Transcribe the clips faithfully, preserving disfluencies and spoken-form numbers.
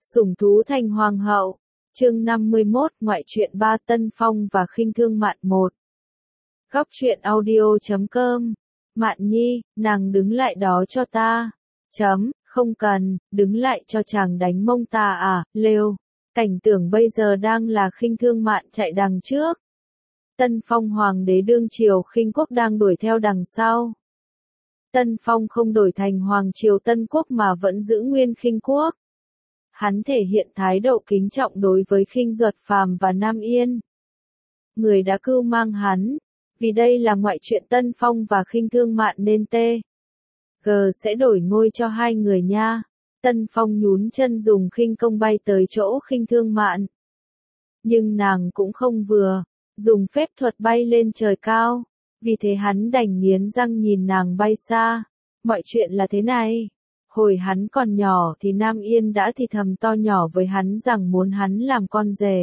Sủng thú thành hoàng hậu. Chương năm mươi mốt, ngoại truyện ba Tân Phong và khinh thương Mạn một. Góc truyện audio chấm com. Mạn Nhi, nàng đứng lại đó cho ta. Chấm, không cần, đứng lại cho chàng đánh mông ta à, lêu. Cảnh tưởng bây giờ đang là khinh thương Mạn chạy đằng trước. Tân Phong hoàng đế đương triều khinh quốc đang đuổi theo đằng sau. Tân Phong không đổi thành hoàng triều Tân Quốc mà vẫn giữ nguyên khinh quốc. Hắn thể hiện thái độ kính trọng đối với Khinh Duật Phàm và Nam Yên. Người đã cưu mang hắn, vì đây là ngoại truyện Tân Phong và khinh thương Mạn nên T. G sẽ đổi ngôi cho hai người nha. Tân Phong nhún chân dùng khinh công bay tới chỗ khinh thương Mạn. Nhưng nàng cũng không vừa, dùng phép thuật bay lên trời cao, vì thế hắn đành nghiến răng nhìn nàng bay xa. Mọi chuyện là thế này. Hồi hắn còn nhỏ thì Nam Yên đã thì thầm to nhỏ với hắn rằng muốn hắn làm con rể.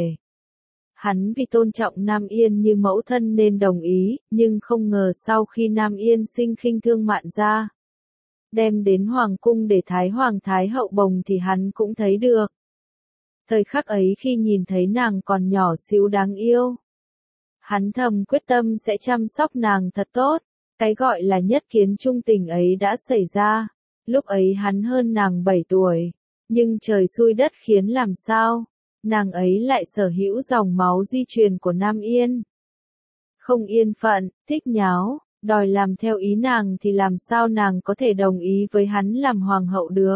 Hắn vì tôn trọng Nam Yên như mẫu thân nên đồng ý, nhưng không ngờ sau khi Nam Yên sinh khinh thương Mạn ra, đem đến hoàng cung để Thái Hoàng Thái Hậu bồng thì hắn cũng thấy được. Thời khắc ấy khi nhìn thấy nàng còn nhỏ xíu đáng yêu, hắn thầm quyết tâm sẽ chăm sóc nàng thật tốt. Cái gọi là nhất kiến trung tình ấy đã xảy ra. Lúc ấy hắn hơn nàng bảy tuổi, nhưng trời xui đất khiến làm sao, nàng ấy lại sở hữu dòng máu di truyền của Nam Yên. Không yên phận, thích nháo, đòi làm theo ý nàng thì làm sao nàng có thể đồng ý với hắn làm hoàng hậu được.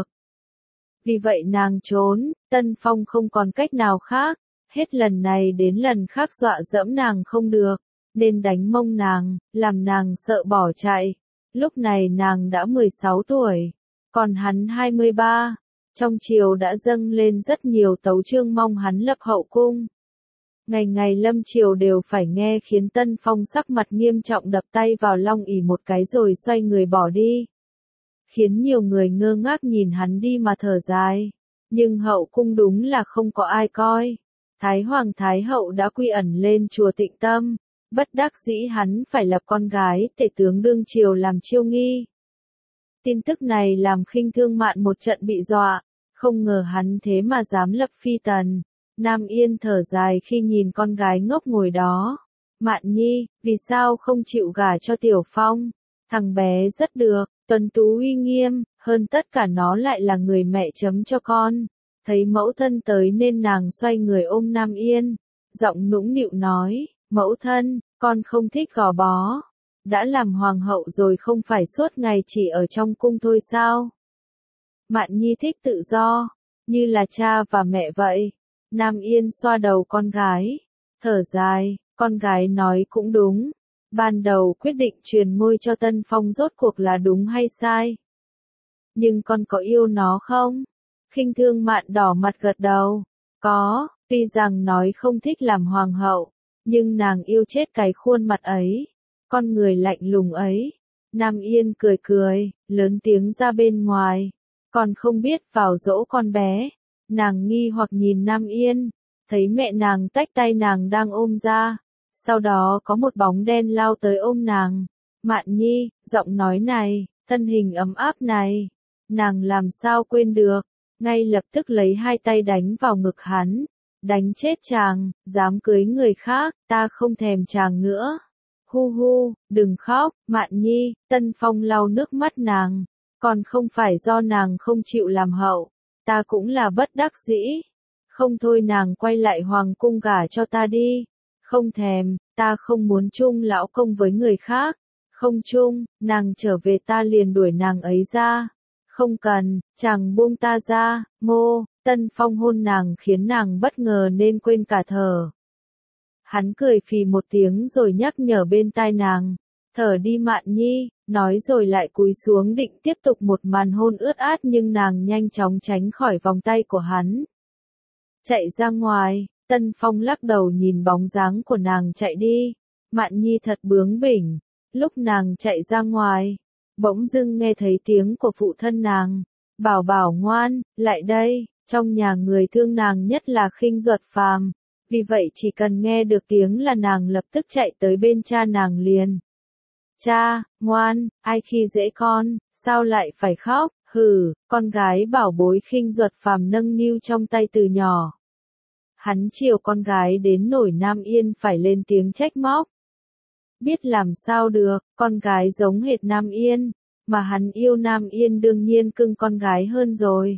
Vì vậy nàng trốn, Tân Phong không còn cách nào khác, hết lần này đến lần khác dọa dẫm nàng không được, nên đánh mông nàng, làm nàng sợ bỏ chạy. Lúc này nàng đã mười sáu tuổi, còn hắn hai mươi ba. Trong triều đã dâng lên rất nhiều tấu chương mong hắn lập hậu cung. Ngày ngày lâm triều đều phải nghe khiến Tân Phong sắc mặt nghiêm trọng đập tay vào long ỷ một cái rồi xoay người bỏ đi. Khiến nhiều người ngơ ngác nhìn hắn đi mà thở dài. Nhưng hậu cung đúng là không có ai coi. Thái Hoàng Thái Hậu đã quy ẩn lên chùa Tịnh Tâm. Bất đắc dĩ hắn phải lập con gái tể tướng đương triều làm chiêu nghi. Tin tức này làm khinh thương Mạn một trận bị dọa, không ngờ hắn thế mà dám lập phi tần. Nam Yên thở dài khi nhìn con gái ngốc ngồi đó. Mạn Nhi, vì sao không chịu gả cho Tiểu Phong? Thằng bé rất được, tuấn tú uy nghiêm, hơn tất cả nó lại là người mẹ chấm cho con. Thấy mẫu thân tới nên nàng xoay người ôm Nam Yên, giọng nũng nịu nói, mẫu thân, con không thích gò bó. Đã làm hoàng hậu rồi không phải suốt ngày chỉ ở trong cung thôi sao? Mạn Nhi thích tự do, như là cha và mẹ vậy. Nam Yên xoa đầu con gái, thở dài, con gái nói cũng đúng. Ban đầu quyết định truyền ngôi cho Tân Phong rốt cuộc là đúng hay sai? Nhưng con có yêu nó không? Khinh thương Mạn đỏ mặt gật đầu. Có, tuy rằng nói không thích làm hoàng hậu, nhưng nàng yêu chết cái khuôn mặt ấy. Con người lạnh lùng ấy. Nam Yên cười cười, lớn tiếng ra bên ngoài. Còn không biết vào dỗ con bé. Nàng nghi hoặc nhìn Nam Yên, thấy mẹ nàng tách tay nàng đang ôm ra. Sau đó có một bóng đen lao tới ôm nàng. Mạn Nhi, giọng nói này, thân hình ấm áp này. Nàng làm sao quên được, ngay lập tức lấy hai tay đánh vào ngực hắn. Đánh chết chàng, dám cưới người khác, ta không thèm chàng nữa. Hu hu, đừng khóc, Mạn Nhi. Tân Phong lau nước mắt nàng. Còn không phải do nàng không chịu làm hậu, ta cũng là bất đắc dĩ. Không thôi nàng quay lại hoàng cung gả cho ta đi. Không thèm, ta không muốn chung lão công với người khác. Không chung, nàng trở về ta liền đuổi nàng ấy ra. Không cần, chàng buông ta ra. Ngô. Tân Phong hôn nàng khiến nàng bất ngờ nên quên cả thở. Hắn cười phì một tiếng rồi nhắc nhở bên tai nàng. Thở đi Mạn Nhi, nói rồi lại cúi xuống định tiếp tục một màn hôn ướt át nhưng nàng nhanh chóng tránh khỏi vòng tay của hắn. Chạy ra ngoài, Tân Phong lắc đầu nhìn bóng dáng của nàng chạy đi. Mạn Nhi thật bướng bỉnh. Lúc nàng chạy ra ngoài, bỗng dưng nghe thấy tiếng của phụ thân nàng. Bảo bảo ngoan, lại đây. Trong nhà người thương nàng nhất là Khinh Duật Phàm, vì vậy chỉ cần nghe được tiếng là nàng lập tức chạy tới bên cha nàng liền. Cha, ngoan, ai khi dễ con, sao lại phải khóc, Hừ, con gái bảo bối Khinh Duật Phàm nâng niu trong tay từ nhỏ. Hắn chiều con gái đến nổi Nam Yên phải lên tiếng trách móc. Biết làm sao được, con gái giống hệt Nam Yên, mà hắn yêu Nam Yên đương nhiên cưng con gái hơn rồi.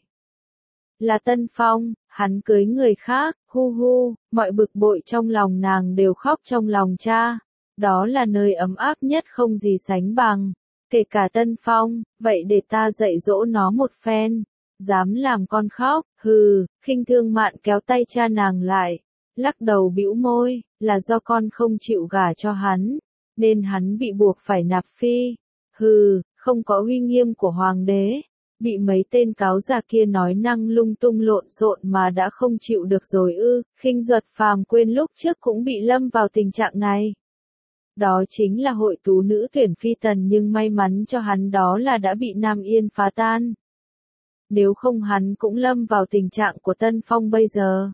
Là Tân Phong, hắn cưới người khác, hu hu, mọi bực bội trong lòng nàng đều khóc trong lòng cha. Đó là nơi ấm áp nhất không gì sánh bằng. Kể cả Tân Phong, vậy để ta dạy dỗ nó một phen. Dám làm con khóc, hừ, Khinh Thương Mạn kéo tay cha nàng lại, lắc đầu bĩu môi, là do con không chịu gả cho hắn, nên hắn bị buộc phải nạp phi. Hừ, không có uy nghiêm của hoàng đế, bị mấy tên cáo già kia nói năng lung tung lộn xộn mà đã không chịu được rồi ư? Khinh Duật Phàm quên lúc trước cũng bị lâm vào tình trạng này. Đó chính là hội tú nữ tuyển phi tần, nhưng may mắn cho hắn đó là đã bị Nam Yên phá tan. Nếu không hắn cũng lâm vào tình trạng của Tân Phong bây giờ.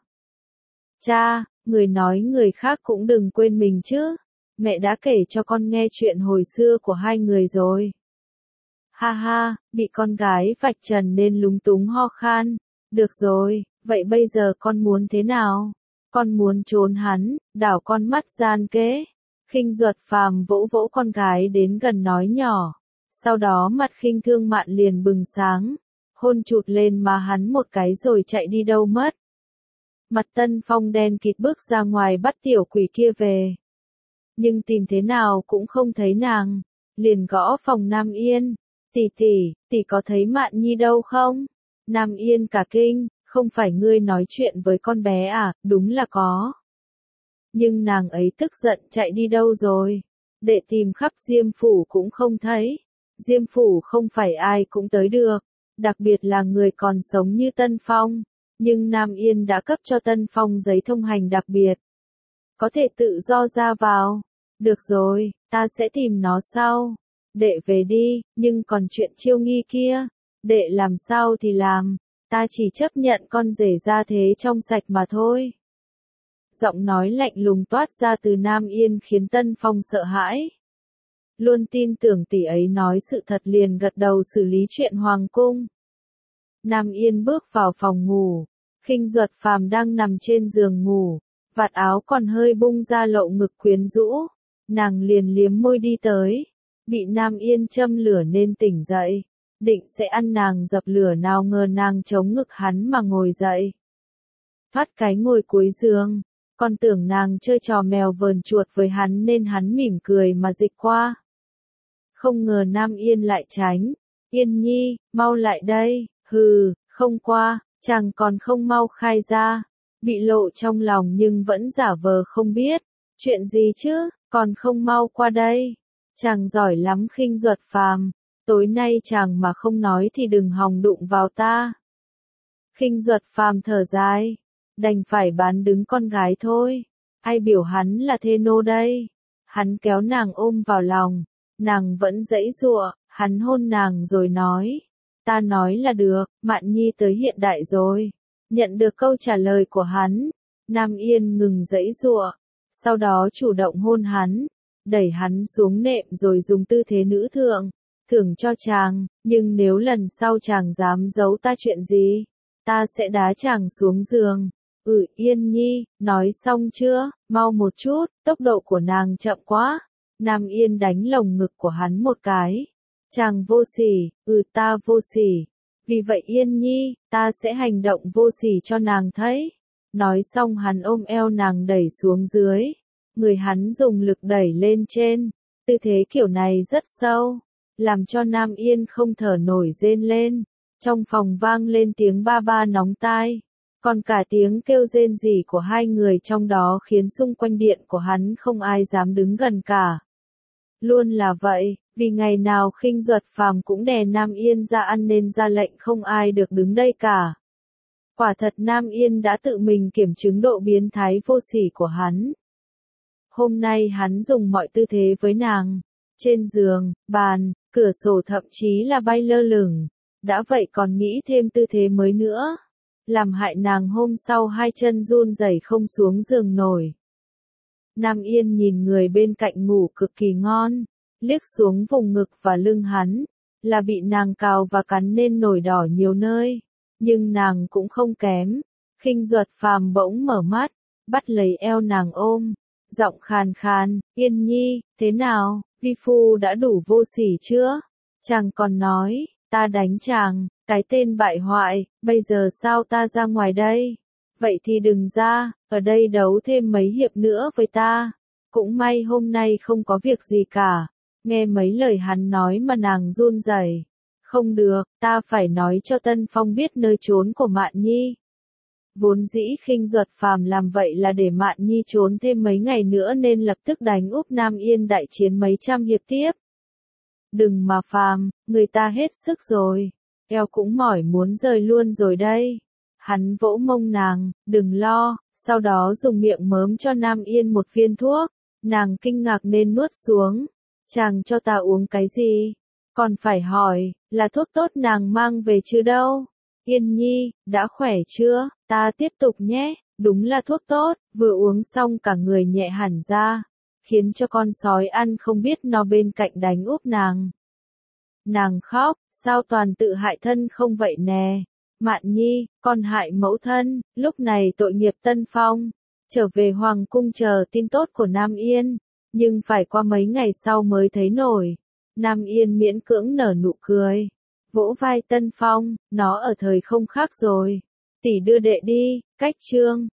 Cha, người nói người khác cũng đừng quên mình chứ. Mẹ đã kể cho con nghe chuyện hồi xưa của hai người rồi. Ha ha, bị con gái vạch trần nên lúng túng ho khan. Được rồi, vậy bây giờ con muốn thế nào? Con muốn trốn hắn, đảo con mắt gian kế. Khinh Duật Phàm vỗ vỗ con gái đến gần nói nhỏ. Sau đó mặt Khinh Thương Mạn liền bừng sáng. Hôn chụt lên má hắn một cái rồi chạy đi đâu mất. Mặt Tân Phong đen kịt bước ra ngoài bắt tiểu quỷ kia về. Nhưng tìm thế nào cũng không thấy nàng. Liền gõ phòng Nam Yên. Tỷ tỷ, tỷ có thấy Mạn Nhi đâu không? Nam Yên cả kinh, không phải ngươi nói chuyện với con bé à? Đúng là có. Nhưng nàng ấy tức giận chạy đi đâu rồi? Để tìm khắp Diêm Phủ cũng không thấy. Diêm Phủ không phải ai cũng tới được. Đặc biệt là người còn sống như Tân Phong. Nhưng Nam Yên đã cấp cho Tân Phong giấy thông hành đặc biệt. Có thể tự do ra vào. Được rồi, ta sẽ tìm nó sau. Đệ về đi, nhưng còn chuyện Chiêu Nghi kia. Đệ làm sao thì làm. Ta chỉ chấp nhận con rể ra thế trong sạch mà thôi. Giọng nói lạnh lùng toát ra từ Nam Yên khiến Tân Phong sợ hãi. Luôn tin tưởng tỷ ấy nói sự thật liền gật đầu xử lý chuyện hoàng cung. Nam Yên bước vào phòng ngủ. Khinh Duật Phàm đang nằm trên giường ngủ. Vạt áo còn hơi bung ra lộ ngực quyến rũ. Nàng liền liếm môi đi tới. Bị Nam Yên châm lửa nên tỉnh dậy. Định sẽ ăn nàng dập lửa, nào ngờ nàng chống ngực hắn mà ngồi dậy. Phát cái ngồi cuối giường. Còn tưởng nàng chơi trò mèo vờn chuột với hắn nên hắn mỉm cười mà dịch qua. Không ngờ Nam Yên lại tránh. Yên Nhi, mau lại đây. Hừ, không qua, chàng còn không mau khai ra. Bị lộ trong lòng nhưng vẫn giả vờ không biết. Chuyện gì chứ, còn không mau qua đây. Chàng giỏi lắm Khinh Duật Phàm. Tối nay chàng mà không nói thì đừng hòng đụng vào ta. Khinh Duật Phàm thở dài. Đành phải bán đứng con gái thôi. Ai biểu hắn là thê nô đây. Hắn kéo nàng ôm vào lòng. Nàng vẫn giãy giụa. Hắn hôn nàng rồi nói. Ta nói là được, Mạn Nhi tới hiện đại rồi. Nhận được câu trả lời của hắn. Nam Yên ngừng giãy giụa. Sau đó chủ động hôn hắn. Đẩy hắn xuống nệm rồi dùng tư thế nữ thượng. Thưởng cho chàng, nhưng nếu lần sau chàng dám giấu ta chuyện gì, ta sẽ đá chàng xuống giường. Ừ Yên Nhi, nói xong chưa, mau một chút, tốc độ của nàng chậm quá. Nam Yên đánh lồng ngực của hắn một cái. Chàng vô sỉ, ừ ta vô sỉ. Vì vậy Yên Nhi, ta sẽ hành động vô sỉ cho nàng thấy. Nói xong hắn ôm eo nàng đẩy xuống dưới. Người hắn dùng lực đẩy lên trên. Tư thế kiểu này rất sâu. Làm cho Nam Yên không thở nổi rên lên. Trong phòng vang lên tiếng ba ba nóng tai. Còn cả tiếng kêu rên rỉ của hai người trong đó khiến xung quanh điện của hắn không ai dám đứng gần cả. Luôn là vậy, vì ngày nào Khinh Duật Phàm cũng đè Nam Yên ra ăn nên ra lệnh không ai được đứng đây cả. Quả thật Nam Yên đã tự mình kiểm chứng độ biến thái vô sỉ của hắn. Hôm nay hắn dùng mọi tư thế với nàng. Trên giường, bàn, cửa sổ thậm chí là bay lơ lửng. Đã vậy còn nghĩ thêm tư thế mới nữa. Làm hại nàng hôm sau hai chân run rẩy không xuống giường nổi. Nam Yên nhìn người bên cạnh ngủ cực kỳ ngon. Liếc xuống vùng ngực và lưng hắn. là bị nàng cào và cắn nên nổi đỏ nhiều nơi, nhưng nàng cũng không kém. Khinh Duật Phàm bỗng mở mắt, bắt lấy eo nàng ôm, giọng khàn khàn, Yên Nhi, thế nào, vi phu đã đủ vô sỉ chưa? Chàng còn nói, ta đánh chàng, cái tên bại hoại, bây giờ sao ta ra ngoài đây? Vậy thì đừng ra, ở đây đấu thêm mấy hiệp nữa với ta. Cũng may hôm nay không có việc gì cả. Nghe mấy lời hắn nói mà nàng run rẩy. Không được, ta phải nói cho Tân Phong biết nơi trốn của Mạn Nhi. Vốn dĩ Khinh Duật Phàm làm vậy là để Mạn Nhi trốn thêm mấy ngày nữa nên lập tức đánh úp Nam Yên đại chiến mấy trăm hiệp tiếp. Đừng mà Phàm, người ta hết sức rồi. Eo cũng mỏi muốn rời luôn rồi đây. Hắn vỗ mông nàng, đừng lo, sau đó dùng miệng mớm cho Nam Yên một viên thuốc. Nàng kinh ngạc nên nuốt xuống. Chàng cho ta uống cái gì? Còn phải hỏi, là thuốc tốt nàng mang về chứ đâu? Yên Nhi, đã khỏe chưa? Ta tiếp tục nhé. Đúng là thuốc tốt, vừa uống xong cả người nhẹ hẳn ra. Khiến cho con sói ăn không biết nó bên cạnh đánh úp nàng. Nàng khóc, sao toàn tự hại thân không vậy nè? Mạn Nhi, con hại mẫu thân, lúc này tội nghiệp Tân Phong. Trở về Hoàng cung chờ tin tốt của Nam Yên, nhưng phải qua mấy ngày sau mới thấy nổi. Nam Yên miễn cưỡng nở nụ cười, vỗ vai Tân Phong, nó ở thời không khác rồi. Tỷ đưa đệ đi, cách chương.